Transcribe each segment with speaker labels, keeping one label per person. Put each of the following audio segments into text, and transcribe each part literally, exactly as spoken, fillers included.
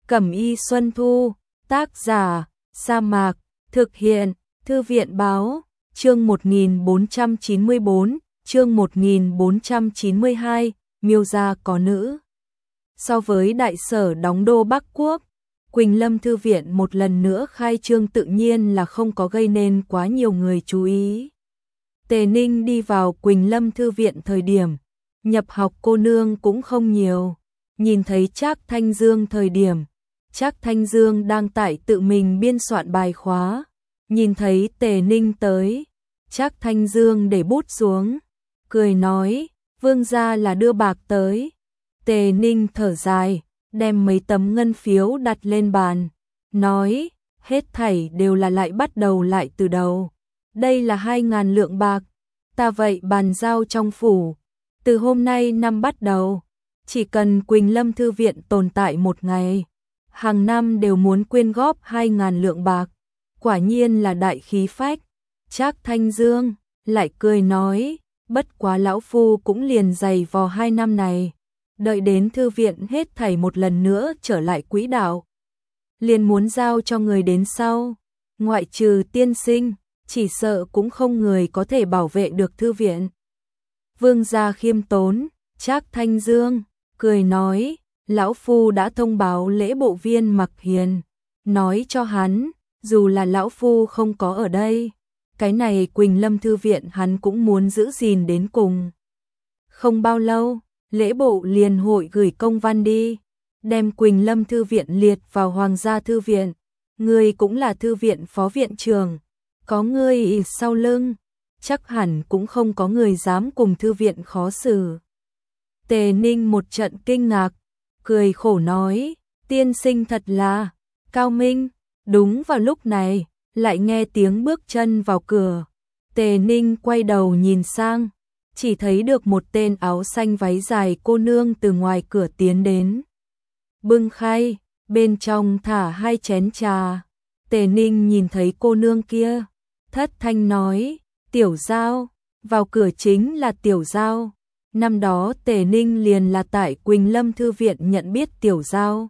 Speaker 1: Cẩm y Xuân Thu, tác giả, Sa Mạc, thực hiện, Thư viện báo, chương một nghìn bốn trăm chín mươi bốn, chương một nghìn bốn trăm chín mươi hai, miêu gia có nữ. So với đại sở đóng đô Bắc Quốc, Quỳnh Lâm Thư viện một lần nữa khai trương tự nhiên là không có gây nên quá nhiều người chú ý. Tề Ninh đi vào Quỳnh Lâm Thư viện thời điểm, nhập học cô nương cũng không nhiều. Nhìn thấy Trác Thanh Dương thời điểm, Trác Thanh Dương đang tại tự mình biên soạn bài khóa. Nhìn thấy Tề Ninh tới, Trác Thanh Dương để bút xuống, cười nói, vương gia là đưa bạc tới. Tề Ninh thở dài, đem mấy tấm ngân phiếu đặt lên bàn, nói, hết thảy đều là lại bắt đầu lại từ đầu. Đây là hai ngàn lượng bạc, ta vậy bàn giao trong phủ. Từ hôm nay năm bắt đầu, chỉ cần Quỳnh Lâm Thư viện tồn tại một ngày, hàng năm đều muốn quyên góp hai ngàn lượng bạc. Quả nhiên là đại khí phách. Trác Thanh Dương lại cười nói, bất quá lão phu cũng liền dày vò hai năm này, đợi đến thư viện hết thảy một lần nữa trở lại quỹ đạo, liền muốn giao cho người đến sau, ngoại trừ tiên sinh, chỉ sợ cũng không người có thể bảo vệ được thư viện. Vương gia khiêm tốn, Trác Thanh Dương cười nói, lão phu đã thông báo lễ bộ viên Mặc Hiền, nói cho hắn, dù là lão phu không có ở đây, cái này Quỳnh Lâm Thư viện hắn cũng muốn giữ gìn đến cùng. Không bao lâu, lễ bộ liền hội gửi công văn đi, đem Quỳnh Lâm Thư viện liệt vào Hoàng gia Thư viện. Ngươi cũng là thư viện phó viện trưởng, có ngươi sau lưng, chắc hẳn cũng không có người dám cùng thư viện khó xử. Tề Ninh một trận kinh ngạc, cười khổ nói, tiên sinh thật là cao minh. Đúng vào lúc này, lại nghe tiếng bước chân vào cửa. Tề Ninh quay đầu nhìn sang, chỉ thấy được một tên áo xanh váy dài cô nương từ ngoài cửa tiến đến. Bưng khay, bên trong thả hai chén trà. Tề Ninh nhìn thấy cô nương kia, thất thanh nói, Tiểu Giao, vào cửa chính là Tiểu Giao. Năm đó Tề Ninh liền là tại Quỳnh Lâm Thư viện nhận biết Tiểu Giao.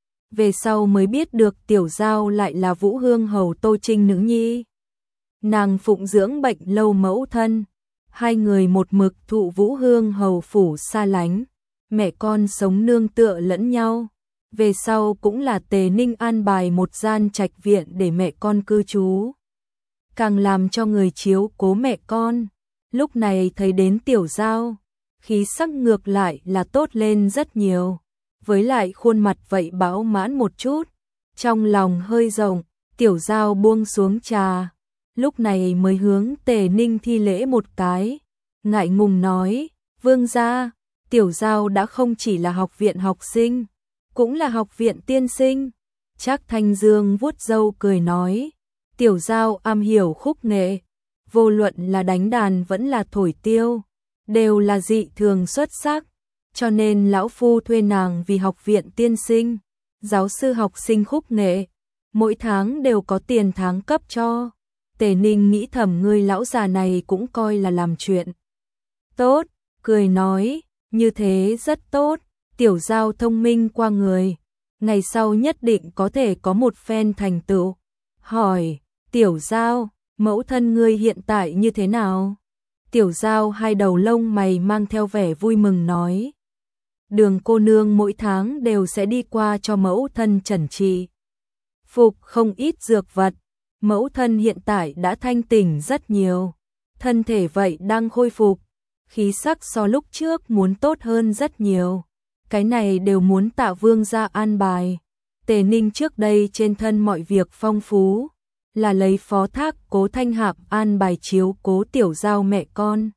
Speaker 1: Về sau mới biết được Tiểu Giao lại là Vũ Hương hầu Tô Trinh nữ nhi. Nàng phụng dưỡng bệnh lâu mẫu thân, hai người một mực thụ Vũ Hương hầu phủ xa lánh, mẹ con sống nương tựa lẫn nhau. Về sau cũng là Tề Ninh an bài một gian trạch viện để mẹ con cư trú, càng làm cho người chiếu cố mẹ con. Lúc này thấy đến Tiểu Giao, khí sắc ngược lại là tốt lên rất nhiều, với lại khuôn mặt vậy bão mãn một chút, trong lòng hơi rộng. Tiểu Giao buông xuống trà, lúc này mới hướng Tề Ninh thi lễ một cái, ngại ngùng nói, vương gia, Tiểu Giao đã không chỉ là học viện học sinh, cũng là học viện tiên sinh. Trác Thanh Dương vuốt râu cười nói, Tiểu Giao am hiểu khúc nghệ, vô luận là đánh đàn vẫn là thổi tiêu, đều là dị thường xuất sắc, cho nên lão phu thuê nàng vì học viện tiên sinh, giáo sư học sinh khúc nghệ, mỗi tháng đều có tiền tháng cấp cho. Tề Ninh nghĩ thầm ngươi lão già này cũng coi là làm chuyện tốt, cười nói, như thế rất tốt, Tiểu Giao thông minh qua người, ngày sau nhất định có thể có một phen thành tựu. Hỏi, Tiểu Giao, mẫu thân ngươi hiện tại như thế nào? Tiểu Giao hai đầu lông mày mang theo vẻ vui mừng nói, Đường cô nương mỗi tháng đều sẽ đi qua cho mẫu thân chẩn trị, phục không ít dược vật, mẫu thân hiện tại đã thanh tỉnh rất nhiều, thân thể vậy đang khôi phục, khí sắc so lúc trước muốn tốt hơn rất nhiều, cái này đều muốn tạ vương gia an bài. Tề Ninh trước đây trên thân mọi việc phong phú, là lấy phó thác Cố Thanh Hạm an bài chiếu cố Tiểu Giao mẹ con.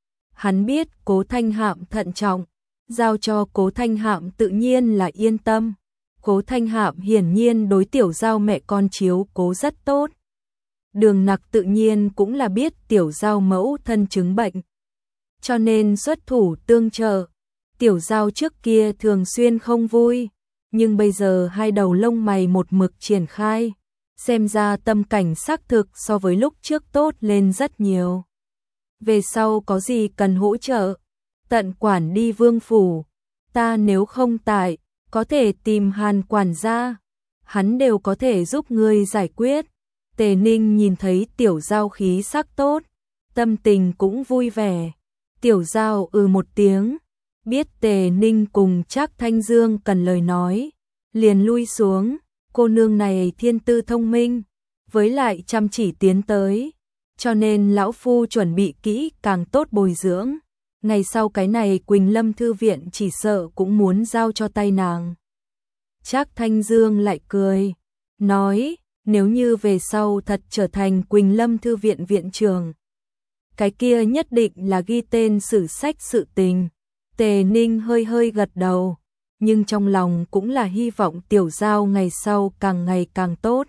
Speaker 1: Hắn biết Cố Thanh Hạm thận trọng, giao cho Cố Thanh Hạm tự nhiên là yên tâm. Cố Thanh Hạm hiển nhiên đối Tiểu Giao mẹ con chiếu cố rất tốt. Đường Nặc tự nhiên cũng là biết Tiểu Giao mẫu thân chứng bệnh, cho nên xuất thủ tương trợ. Tiểu Giao trước kia thường xuyên không vui, nhưng bây giờ hai đầu lông mày một mực triển khai, xem ra tâm cảnh xác thực so với lúc trước tốt lên rất nhiều. Về sau có gì cần hỗ trợ, tận quản đi vương phủ, ta nếu không tại, có thể tìm Hàn quản gia, hắn đều có thể giúp ngươi giải quyết. Tề Ninh nhìn thấy Tiểu Giao khí sắc tốt, tâm tình cũng vui vẻ. Tiểu Giao ừ một tiếng, biết Tề Ninh cùng Trác Thanh Dương cần lời nói, liền lui xuống. Cô nương này thiên tư thông minh, với lại chăm chỉ tiến tới, cho nên lão phu chuẩn bị kỹ càng tốt bồi dưỡng. Ngày sau cái này Quỳnh Lâm Thư Viện chỉ sợ cũng muốn giao cho tay nàng. Trác Thanh Dương lại cười, nói, nếu như về sau thật trở thành Quỳnh Lâm Thư Viện viện trưởng, cái kia nhất định là ghi tên sử sách sự tình. Tề Ninh hơi hơi gật đầu, nhưng trong lòng cũng là hy vọng Tiểu Giao ngày sau càng ngày càng tốt.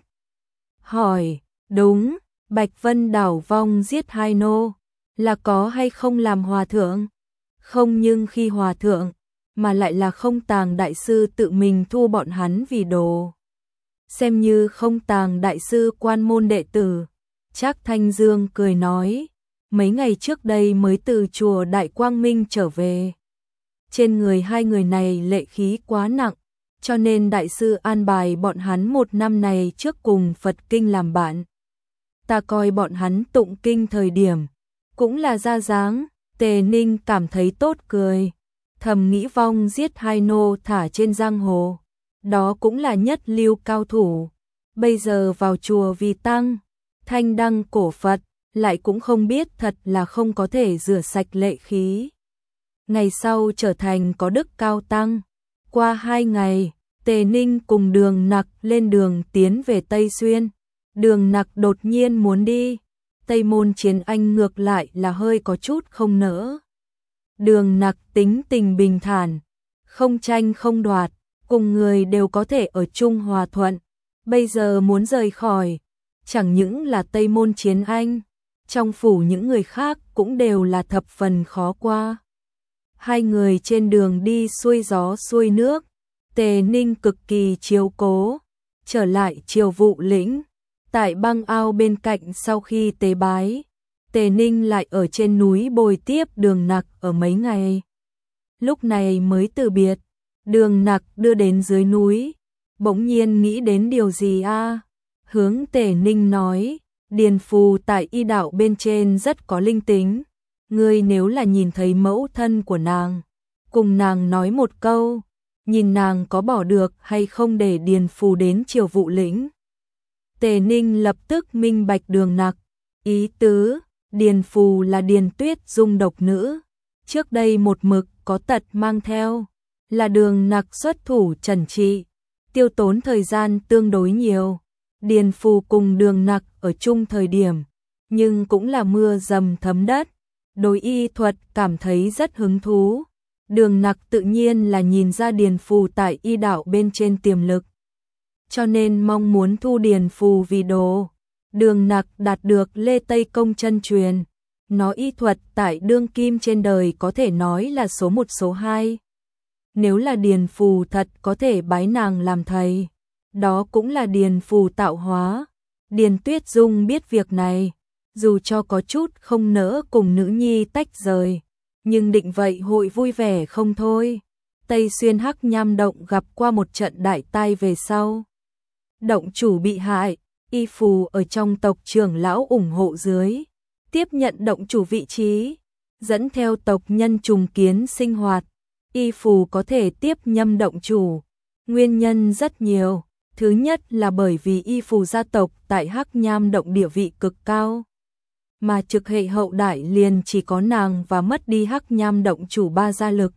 Speaker 1: Hỏi, đúng, Bạch Vân đảo vong giết hai nô, là có hay không làm hòa thượng? Không, nhưng khi hòa thượng, mà lại là Không Tàng đại sư tự mình thu bọn hắn vì đồ. Xem như Không Tàng đại sư quan môn đệ tử. Trác Thanh Dương cười nói, mấy ngày trước đây mới từ chùa Đại Quang Minh trở về. Trên người hai người này lệ khí quá nặng, cho nên đại sư an bài bọn hắn một năm này trước cùng Phật kinh làm bạn. Ta coi bọn hắn tụng kinh thời điểm, cũng là ra dáng. Tề Ninh cảm thấy tốt cười, thầm nghĩ vong giết hai nô thả trên giang hồ, đó cũng là nhất lưu cao thủ. Bây giờ vào chùa vì tăng, thanh đăng cổ Phật, lại cũng không biết thật là không có thể rửa sạch lệ khí. Ngày sau trở thành có đức cao tăng. Qua hai ngày, Tề Ninh cùng Đường Nặc lên đường tiến về Tây Xuyên. Đường Nặc đột nhiên muốn đi, Tây Môn Chiến Anh ngược lại là hơi có chút không nỡ. Đường Nặc tính tình bình thản, không tranh không đoạt, cùng người đều có thể ở chung hòa thuận. Bây giờ muốn rời khỏi, chẳng những là Tây Môn Chiến Anh, trong phủ những người khác cũng đều là thập phần khó qua. Hai người trên đường đi xuôi gió xuôi nước, Tề Ninh cực kỳ chiếu cố. Trở lại Triều Vụ Lĩnh, tại băng ao bên cạnh sau khi tế bái, Tề Ninh lại ở trên núi bồi tiếp Đường Nặc ở mấy ngày. Lúc này mới từ biệt, Đường Nặc đưa đến dưới núi, bỗng nhiên nghĩ đến điều gì a? À? Hướng Tề Ninh nói, Điền phù tại y đạo bên trên rất có linh tính. Ngươi nếu là nhìn thấy mẫu thân của nàng, cùng nàng nói một câu, nhìn nàng có bỏ được hay không để Điền phù đến Triều Vụ Lĩnh. Tề Ninh lập tức minh bạch Đường Nặc ý tứ. Điền phù là Điền Tuyết Dung độc nữ, trước đây một mực có tật mang theo, là Đường Nặc xuất thủ trần trị, tiêu tốn thời gian tương đối nhiều. Điền phù cùng Đường Nặc ở chung thời điểm, nhưng cũng là mưa dầm thấm đất, đối y thuật cảm thấy rất hứng thú. Đường Nặc tự nhiên là nhìn ra Điền phù tại y đạo bên trên tiềm lực, cho nên mong muốn thu Điền phù vì đồ. Đường Nặc đạt được Lê Tây Công chân truyền, nó y thuật tại đương kim trên đời có thể nói là số một số hai. Nếu là Điền phù thật có thể bái nàng làm thầy, đó cũng là Điền phù tạo hóa. Điền Tuyết Dung biết việc này, dù cho có chút không nỡ cùng nữ nhi tách rời, nhưng định vậy hội vui vẻ không thôi. Tây Xuyên Hắc Nham động gặp qua một trận đại tai về sau, động chủ bị hại, y phù ở trong tộc trưởng lão ủng hộ dưới, tiếp nhận động chủ vị trí, dẫn theo tộc nhân trùng kiến sinh hoạt. Y phù có thể tiếp nhâm động chủ, nguyên nhân rất nhiều. Thứ nhất là bởi vì y phù gia tộc tại Hắc Nham động địa vị cực cao, mà trực hệ hậu đại liền chỉ có nàng và mất đi Hắc Nham động chủ Ba Gia Lực.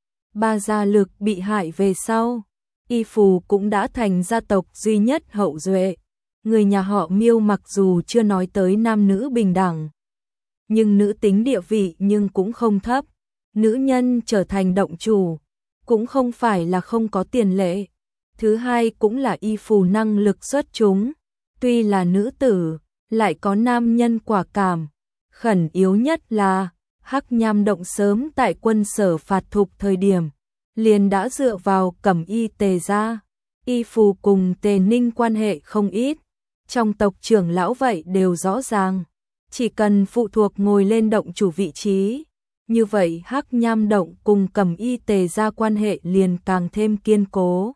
Speaker 1: Ba Gia Lực bị hại về sau, y phù cũng đã thành gia tộc duy nhất hậu duệ. Người nhà họ Miêu mặc dù chưa nói tới nam nữ bình đẳng, nhưng nữ tính địa vị nhưng cũng không thấp. Nữ nhân trở thành động chủ cũng không phải là không có tiền lệ. Thứ hai cũng là y phù năng lực xuất chúng, tuy là nữ tử, lại có nam nhân quả cảm. Khẩn yếu nhất là Hắc Nham động sớm tại quân sở phạt thục thời điểm, liền đã dựa vào Cẩm Y Tề gia. Y phù cùng Tề Ninh quan hệ không ít, trong tộc trưởng lão vậy đều rõ ràng, chỉ cần phụ thuộc ngồi lên động chủ vị trí, như vậy Hắc Nham Động cùng Cẩm Y Tề gia quan hệ liền càng thêm kiên cố.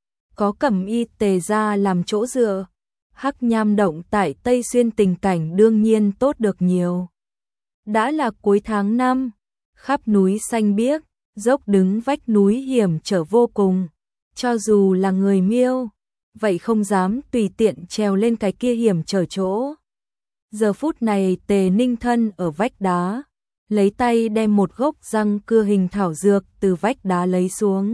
Speaker 1: Có Cẩm Y Tề gia làm chỗ dựa, Hắc Nham Động tại Tây Xuyên tình cảnh đương nhiên tốt được nhiều. Đã là cuối tháng năm, khắp núi xanh biếc, dốc đứng vách núi hiểm trở vô cùng, cho dù là người Miêu, vậy không dám tùy tiện trèo lên cái kia hiểm trở chỗ. Giờ phút này Tề Ninh thân ở vách đá, lấy tay đem một gốc răng cưa hình thảo dược từ vách đá lấy xuống,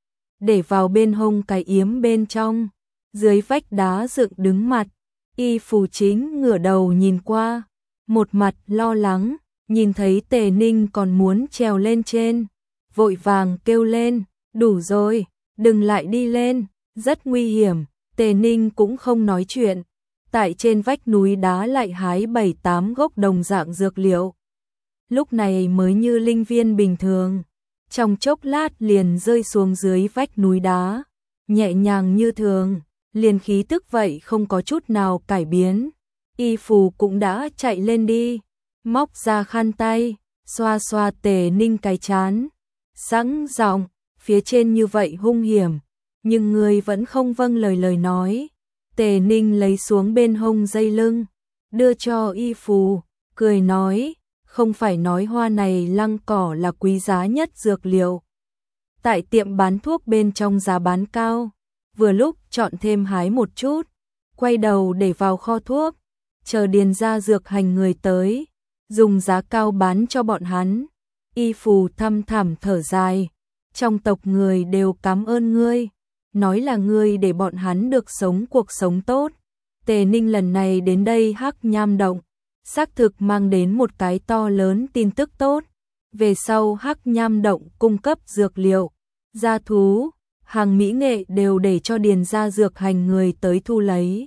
Speaker 1: để vào bên hông cái yếm bên trong. Dưới vách đá dựng đứng mặt, Y Phù Chính ngửa đầu nhìn qua, một mặt lo lắng, nhìn thấy Tề Ninh còn muốn trèo lên trên, vội vàng kêu lên, đủ rồi, đừng lại đi lên, rất nguy hiểm. Tề Ninh cũng không nói chuyện, tại trên vách núi đá lại hái bảy tám gốc đồng dạng dược liệu. Lúc này mới như linh viên bình thường, trong chốc lát liền rơi xuống dưới vách núi đá, nhẹ nhàng như thường, liền khí tức vậy không có chút nào cải biến. Y Phù cũng đã chạy lên đi, móc ra khăn tay, xoa xoa Tề Ninh cái chán, sẵn giọng, phía trên như vậy hung hiểm, nhưng người vẫn không vâng lời lời nói. Tề Ninh lấy xuống bên hông dây lưng, đưa cho Y Phù, cười nói, không phải nói hoa này lăng cỏ là quý giá nhất dược liệu. Tại tiệm bán thuốc bên trong giá bán cao, vừa lúc chọn thêm hái một chút, quay đầu để vào kho thuốc, chờ điền ra dược hành người tới, dùng giá cao bán cho bọn hắn. Y Phù thăm thẳm thở dài, trong tộc người đều cảm ơn ngươi, nói là ngươi để bọn hắn được sống cuộc sống tốt. Tề Ninh lần này đến đây Hắc Nham Động, xác thực mang đến một cái to lớn tin tức tốt. Về sau Hắc Nham Động cung cấp dược liệu, gia thú, hàng mỹ nghệ đều để cho điền gia dược hành người tới thu lấy.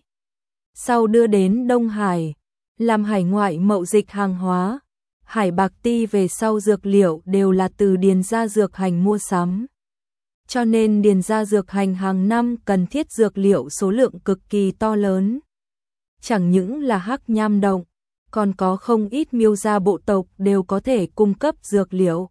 Speaker 1: Sau đưa đến Đông Hải, làm hải ngoại mậu dịch hàng hóa. Hải Bạc Ti về sau dược liệu đều là từ điền gia dược hành mua sắm. Cho nên điền gia dược hành hàng năm cần thiết dược liệu số lượng cực kỳ to lớn. Chẳng những là Hắc Nham Động, còn có không ít Miêu gia bộ tộc đều có thể cung cấp dược liệu.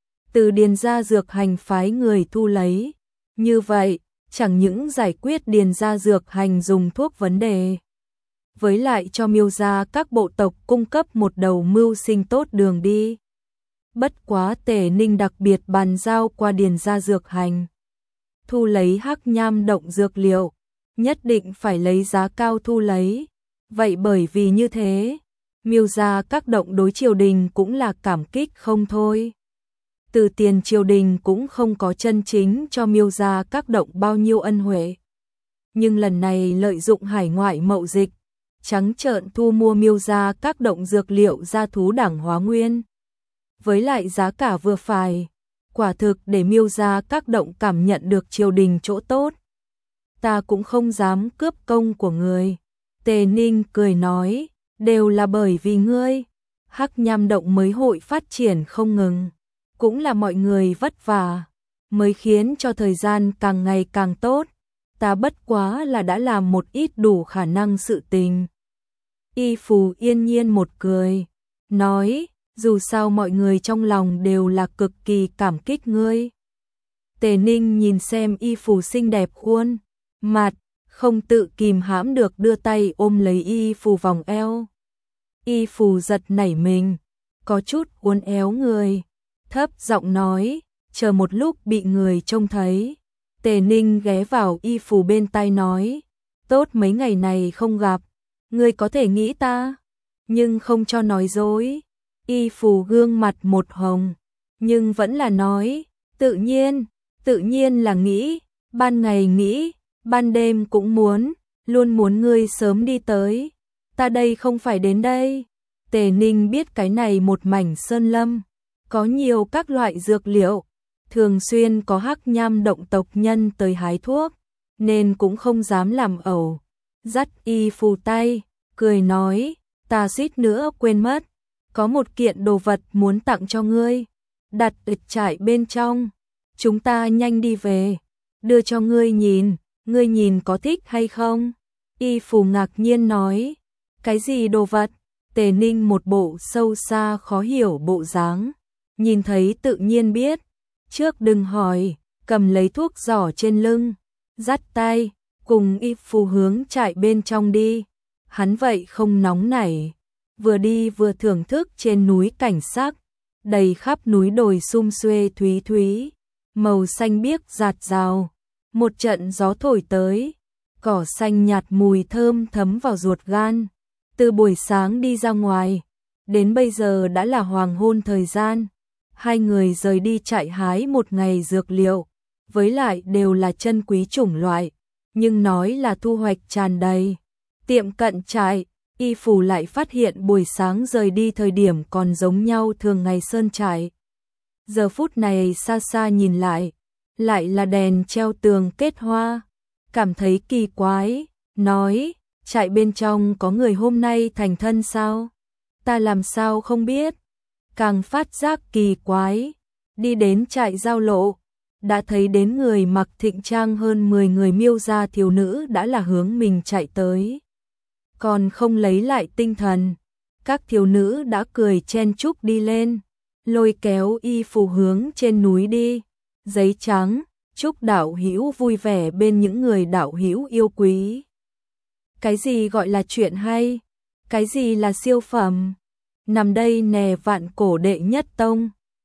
Speaker 1: Từ điền gia dược hành phái người thu lấy. Như vậy, chẳng những giải quyết điền gia dược hành dùng thuốc vấn đề, với lại cho Miêu gia các bộ tộc cung cấp một đầu mưu sinh tốt đường đi. Bất quá Tề Ninh đặc biệt bàn giao qua điền gia dược hành, thu lấy Hắc Nham Động dược liệu, nhất định phải lấy giá cao thu lấy. Vậy bởi vì như thế, Miêu gia các động đối triều đình cũng là cảm kích không thôi. Từ tiền triều đình cũng không có chân chính cho Miêu gia các động bao nhiêu ân huệ. Nhưng lần này lợi dụng hải ngoại mậu dịch, trắng trợn thu mua Miêu gia các động dược liệu gia thú đẳng hóa nguyên. Với lại giá cả vừa phải, quả thực để Miêu gia các động cảm nhận được triều đình chỗ tốt. Ta cũng không dám cướp công của người. Tề Ninh cười nói, đều là bởi vì ngươi, Hắc Nham Động mới hội phát triển không ngừng, cũng là mọi người vất vả, mới khiến cho thời gian càng ngày càng tốt. Ta bất quá là đã làm một ít đủ khả năng sự tình. Y Phù yên nhiên một cười, nói, dù sao mọi người trong lòng đều là cực kỳ cảm kích ngươi. Tề Ninh nhìn xem Y Phù xinh đẹp khuôn mặt, không tự kìm hãm được đưa tay ôm lấy Y Phù vòng eo. Y Phù giật nảy mình, có chút uốn éo người, thấp giọng nói, chờ một lúc bị người trông thấy. Tề Ninh ghé vào Y Phù bên tai nói, tốt mấy ngày này không gặp, ngươi có thể nghĩ ta, nhưng không cho nói dối. Y Phù gương mặt một hồng, nhưng vẫn là nói, tự nhiên, tự nhiên là nghĩ, ban ngày nghĩ, ban đêm cũng muốn, luôn muốn ngươi sớm đi tới. Ta đây không phải đến đây. Tề Ninh biết cái này một mảnh sơn lâm, có nhiều các loại dược liệu, thường xuyên có Hắc Nham Động tộc nhân tới hái thuốc, nên cũng không dám làm ẩu. Dắt Y Phù tay, cười nói, ta suýt nữa quên mất, có một kiện đồ vật muốn tặng cho ngươi, đặt ở trại bên trong, chúng ta nhanh đi về, đưa cho ngươi nhìn, ngươi nhìn có thích hay không? Y Phù ngạc nhiên nói, cái gì đồ vật? Tề Ninh một bộ sâu xa khó hiểu bộ dáng, nhìn thấy tự nhiên biết, trước đừng hỏi, cầm lấy thuốc giỏ trên lưng, dắt tay, cùng y phù hướng trại bên trong đi. Hắn vậy không nóng nảy, vừa đi vừa thưởng thức trên núi cảnh sắc, đầy khắp núi đồi sum xuê thúy thúy, màu xanh biếc rạt rào, một trận gió thổi tới, cỏ xanh nhạt mùi thơm thấm vào ruột gan. Từ buổi sáng đi ra ngoài, đến bây giờ đã là hoàng hôn thời gian, hai người rời đi trại hái một ngày dược liệu, với lại đều là chân quý chủng loại, nhưng nói là thu hoạch tràn đầy. Tiệm cận trại, y phủ lại phát hiện buổi sáng rời đi thời điểm còn giống nhau thường ngày sơn trại. Giờ phút này xa xa nhìn lại, lại là đèn treo tường kết hoa, cảm thấy kỳ quái, nói, trại bên trong có người hôm nay thành thân sao? Ta làm sao không biết? Càng phát giác kỳ quái, đi đến trại giao lộ, đã thấy đến người mặc thịnh trang hơn mười người miêu gia thiếu nữ đã là hướng mình chạy tới. Còn không lấy lại tinh thần, các thiếu nữ đã cười chen chúc đi lên, lôi kéo y phù hướng trên núi đi. Giấy trắng, chúc đạo hữu vui vẻ bên những người đạo hữu yêu quý. Cái gì gọi là chuyện hay? Cái gì là siêu phẩm? Nằm đây nè vạn cổ đệ nhất tông.